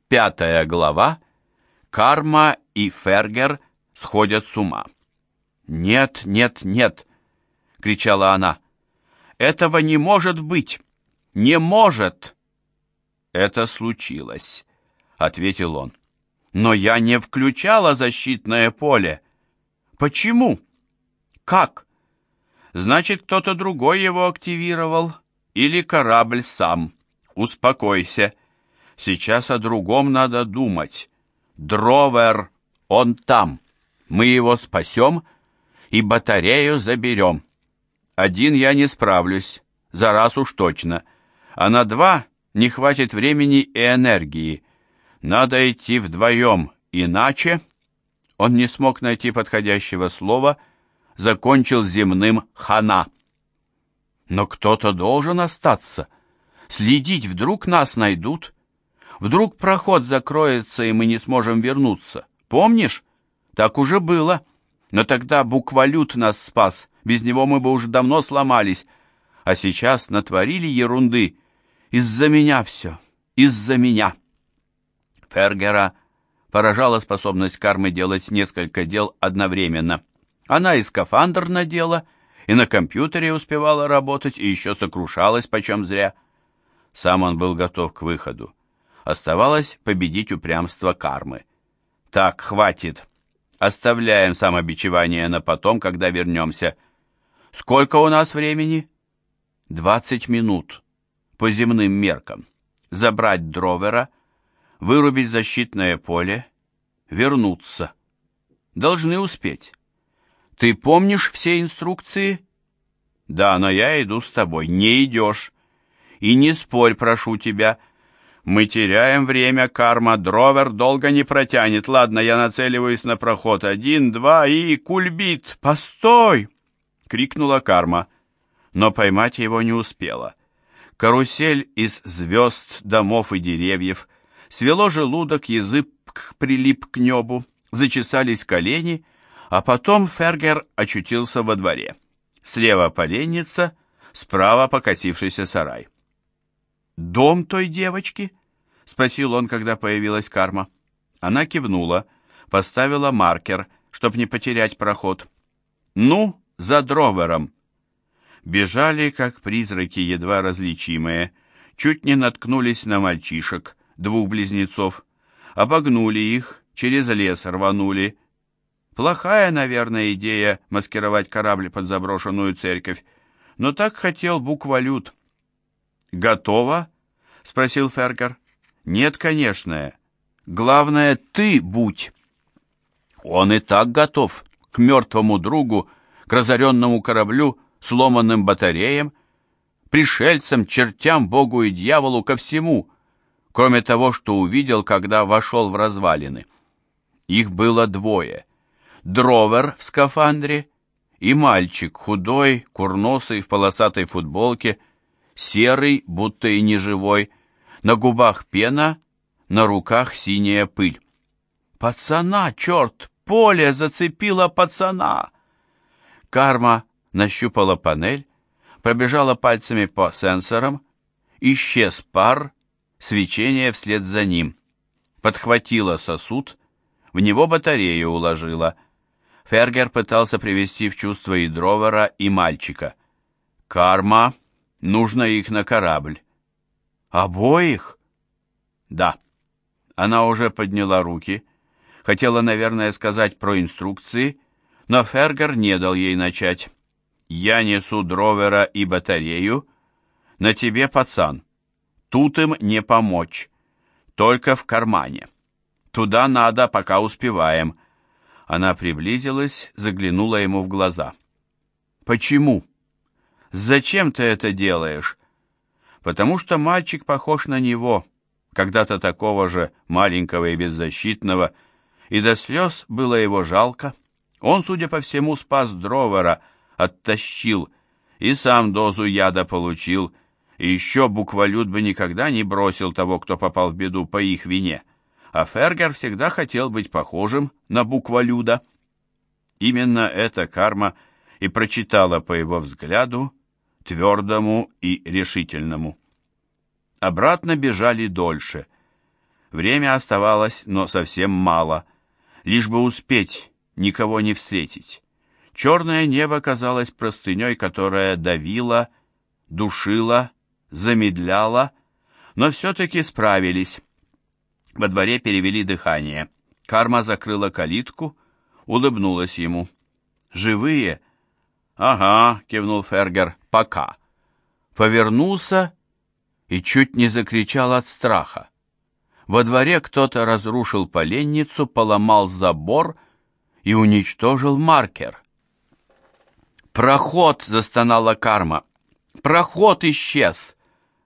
5 глава. Карма и Фергер сходят с ума. «Нет, нет, нет!» — кричала она. «Этого не может быть! Не может!» «Это случилось», — ответил он. «Но я не включала защитное поле». «Почему? Как? Значит, кто-то другой его активировал. Или корабль сам. Успокойся. Сейчас о другом надо думать. Дровер, он там. Мы его спасем и батарею заберем. Один я не справлюсь, за раз уж точно. А на 2 не хватит времени и энергии. Надо идти вдвоем, иначе...» Он не смог найти подходящего слова, закончил земным «хана». «Но кто-то должен остаться. Следить, вдруг нас найдут. Вдруг проход закроется, и мы не сможем вернуться. Помнишь? Так уже было. Но тогда буквалют нас спас. Без него мы бы уже давно сломались. А сейчас натворили ерунды. Из-за меня все. Из-за меня». Фергера поражала способность Кармы делать несколько дел одновременно. Она и скафандр надела, и на компьютере успевала работать, и еще сокрушалась почем зря. Сам он был готов к выходу. Оставалось победить упрямство Кармы. «Так, хватит. Оставляем самобичевание на потом, когда вернемся. Сколько у нас времени?» 20 минут. По земным меркам. Забрать Дровера, вырубить защитное поле, вернуться. Должны успеть. Ты помнишь все инструкции? Да, но я иду с тобой. Не идешь. И не спорь, прошу тебя. Мы теряем время, Карма. Дровер долго не протянет. Ладно, я нацеливаюсь на проход. 1, 2 и... Кульбит! Постой! Крикнула Карма, но поймать его не успела. Карусель из звезд, домов и деревьев свело желудок, язык прилип к небу, зачесались колени, а потом Фергер очутился во дворе. Слева поленница, справа покосившийся сарай. «Дом той девочки?» — спросил он, когда появилась Карма. Она кивнула, поставила маркер, чтоб не потерять проход. «Ну, за Дровером!» Бежали, как призраки, едва различимые, чуть не наткнулись на мальчишек, 2 близнецов, обогнули их, через лес рванули. Плохая, наверное, идея маскировать корабль под заброшенную церковь, но так хотел буквалют. «Готово?» — спросил Фергер. «Нет, конечно. Главное, ты будь». Он и так готов к мертвому другу, к разоренному кораблю, сломанным батареям, пришельцам, чертям, богу и дьяволу, ко всему, кроме того, что увидел, когда вошел в развалины. Их было 2. Дровер в скафандре и мальчик, худой, курносый, в полосатой футболке, серый, будто и не живой, на губах пена, на руках синяя пыль. «Пацана, черт, поле зацепило пацана!» Карма нащупала панель, пробежала пальцами по сенсорам, исчез пар, свечение вслед за ним. Подхватила сосуд, в него батарею уложила. Фергер пытался привести в чувство и Дровера, и мальчика. «Карма, нужно их на корабль». «Обоих?» «Да». Она уже подняла руки, хотела, наверное, сказать про инструкции, но Фергер не дал ей начать. «Я несу Дровера и батарею. На тебе, пацан. Тут им не помочь. Только в кармане. Туда надо, пока успеваем». Она приблизилась, заглянула ему в глаза. «Почему? Зачем ты это делаешь?» «Потому что мальчик похож на него, когда-то такого же маленького и беззащитного, и до слез было его жалко. Он, судя по всему, спас Дровера, оттащил, и сам дозу яда получил, и еще буквалют бы никогда не бросил того, кто попал в беду по их вине. А Фергер всегда хотел быть похожим на буквалюда». Именно это Карма и прочитала по его взгляду, твердому и решительному. Обратно бежали дольше. Время оставалось, но совсем мало. Лишь бы успеть, никого не встретить. Черное небо казалось простыней, которая давила, душила, замедляла, но все-таки справились. Во дворе перевели дыхание. Карма закрыла калитку, улыбнулась ему. «Живые?» «Ага», — кивнул Фергер, — «пока». Повернулся и чуть не закричал от страха. Во дворе кто-то разрушил поленницу, поломал забор и уничтожил маркер. «Проход!» — застонала Карма. «Проход исчез!»